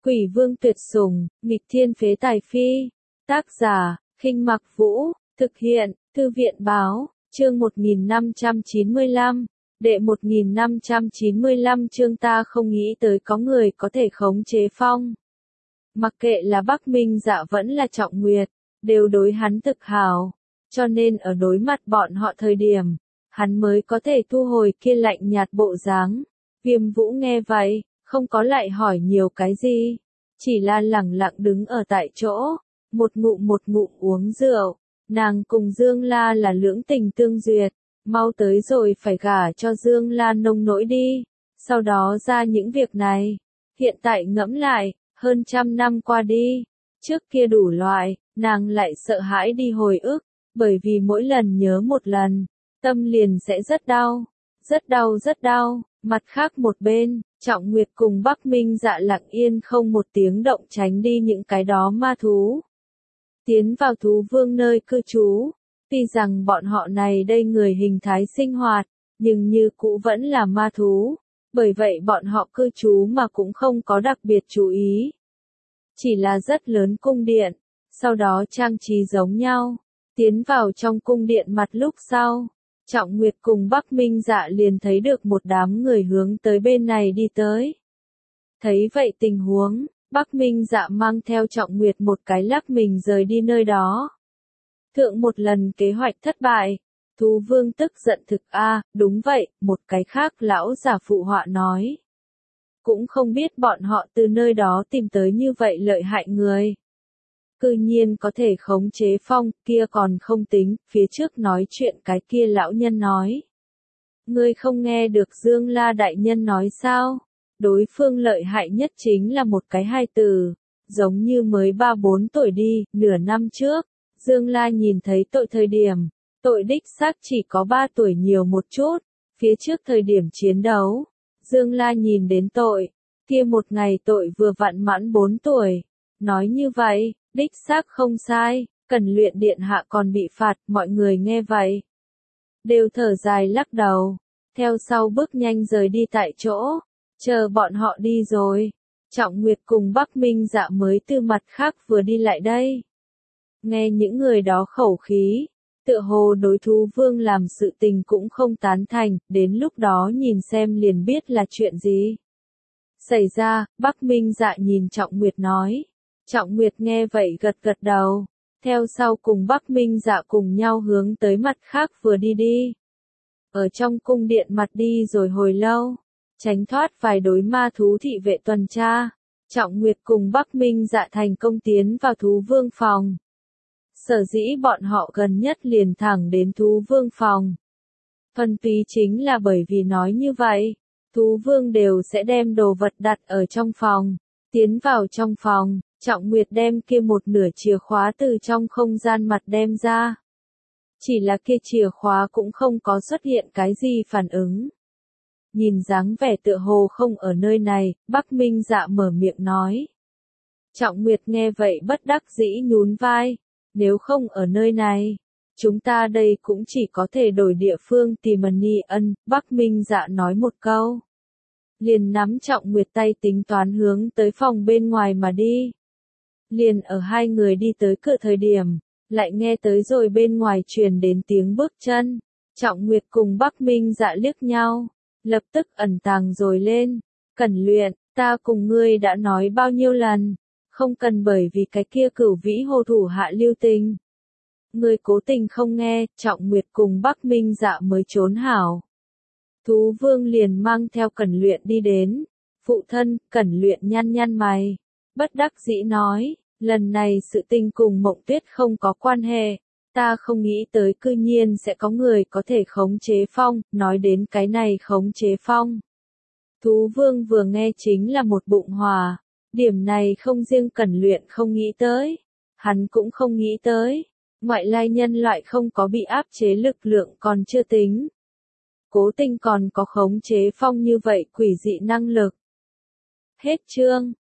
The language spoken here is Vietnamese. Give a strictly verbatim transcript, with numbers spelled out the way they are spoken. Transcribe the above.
Quỷ vương tuyệt sủng, nghịch thiên phế tài phi. Tác giả, Khinh Mặc Vũ, thực hiện, Thư viện báo, chương một nghìn năm trăm chín mươi lăm, đệ một nghìn năm trăm chín mươi lăm chương ta không nghĩ tới có người có thể khống chế phong. Mặc kệ là Bắc Minh Dạ vẫn là Trọng Nguyệt, đều đối hắn thực hảo, cho nên ở đối mặt bọn họ thời điểm, hắn mới có thể thu hồi kia lạnh nhạt bộ dáng. Viêm Vũ nghe vậy, không có lại hỏi nhiều cái gì, chỉ là lẳng lặng đứng ở tại chỗ, một ngụm một ngụm uống rượu. Nàng cùng Dương La là lưỡng tình tương duyệt, mau tới rồi phải gả cho Dương La nông nỗi đi, sau đó ra những việc này. Hiện tại ngẫm lại, hơn trăm năm qua đi, trước kia đủ loại, nàng lại sợ hãi đi hồi ức, bởi vì mỗi lần nhớ một lần, tâm liền sẽ rất đau, rất đau rất đau. Mặt khác một bên, Trọng Nguyệt cùng Bắc Minh Dạ lặng yên không một tiếng động tránh đi những cái đó ma thú. Tiến vào thú vương nơi cư trú, tuy rằng bọn họ này đây người hình thái sinh hoạt, nhưng như cũ vẫn là ma thú, bởi vậy bọn họ cư trú mà cũng không có đặc biệt chú ý. Chỉ là rất lớn cung điện, sau đó trang trí giống nhau, tiến vào trong cung điện mặt lúc sau. Trọng Nguyệt cùng Bắc Minh Dạ liền thấy được một đám người hướng tới bên này đi tới. Thấy vậy tình huống, Bắc Minh Dạ mang theo Trọng Nguyệt một cái lắc mình rời đi nơi đó. Thượng một lần kế hoạch thất bại, thú vương tức giận thực a, đúng vậy, một cái khác lão giả phụ họa nói. Cũng không biết bọn họ từ nơi đó tìm tới như vậy lợi hại người. Cư nhiên có thể khống chế phong, kia còn không tính, phía trước nói chuyện cái kia lão nhân nói. Ngươi không nghe được Dương La đại nhân nói sao? Đối phương lợi hại nhất chính là một cái hai từ, giống như mới ba bốn tuổi đi, nửa năm trước. Dương La nhìn thấy tội thời điểm, tội đích xác chỉ có ba tuổi nhiều một chút, phía trước thời điểm chiến đấu. Dương La nhìn đến tội, kia một ngày tội vừa vặn mãn bốn tuổi. Nói như vậy, đích xác không sai, Cần Luyện điện hạ còn bị phạt, mọi người nghe vậy. Đều thở dài lắc đầu, theo sau bước nhanh rời đi tại chỗ, chờ bọn họ đi rồi. Trọng Nguyệt cùng Bắc Minh Dạ mới từ mặt khác vừa đi lại đây. Nghe những người đó khẩu khí, tựa hồ đối thú vương làm sự tình cũng không tán thành, đến lúc đó nhìn xem liền biết là chuyện gì. Xảy ra, Bắc Minh Dạ nhìn Trọng Nguyệt nói. Trọng Nguyệt nghe vậy gật gật đầu, theo sau cùng Bắc Minh Dạ cùng nhau hướng tới mặt khác vừa đi đi. Ở trong cung điện mặt đi rồi hồi lâu, tránh thoát vài đối ma thú thị vệ tuần tra, Trọng Nguyệt cùng Bắc Minh Dạ thành công tiến vào thú vương phòng. Sở dĩ bọn họ gần nhất liền thẳng đến thú vương phòng. Phần túy chính là bởi vì nói như vậy, thú vương đều sẽ đem đồ vật đặt ở trong phòng, tiến vào trong phòng. Trọng Nguyệt đem kia một nửa chìa khóa từ trong không gian mặt đem ra. Chỉ là kia chìa khóa cũng không có xuất hiện cái gì phản ứng. Nhìn dáng vẻ tựa hồ không ở nơi này, Bắc Minh Dạ mở miệng nói. Trọng Nguyệt nghe vậy bất đắc dĩ nhún vai, nếu không ở nơi này, chúng ta đây cũng chỉ có thể đổi địa phương tìm Ni Ân, Bắc Minh Dạ nói một câu. Liền nắm Trọng Nguyệt tay tính toán hướng tới phòng bên ngoài mà đi. Liền ở hai người đi tới cửa thời điểm, lại nghe tới rồi bên ngoài truyền đến tiếng bước chân. Trọng Nguyệt cùng Bắc Minh Dạ liếc nhau, lập tức ẩn tàng rồi lên. Cẩn Luyện, ta cùng ngươi đã nói bao nhiêu lần, không cần bởi vì cái kia cửu vĩ hồ thủ hạ lưu tình. Ngươi cố tình không nghe, Trọng Nguyệt cùng Bắc Minh Dạ mới trốn hảo. Thú vương liền mang theo Cẩn Luyện đi đến. Phụ thân, Cẩn Luyện nhăn nhăn mày, bất đắc dĩ nói. Lần này sự tình cùng Mộng Tuyết không có quan hệ, ta không nghĩ tới cư nhiên sẽ có người có thể khống chế phong, nói đến cái này khống chế phong. Thú vương vừa nghe chính là một bụng hòa, điểm này không riêng Cẩn Luyện không nghĩ tới, hắn cũng không nghĩ tới, ngoại lai nhân loại không có bị áp chế lực lượng còn chưa tính. Cố tình còn có khống chế phong như vậy quỷ dị năng lực. Hết chương.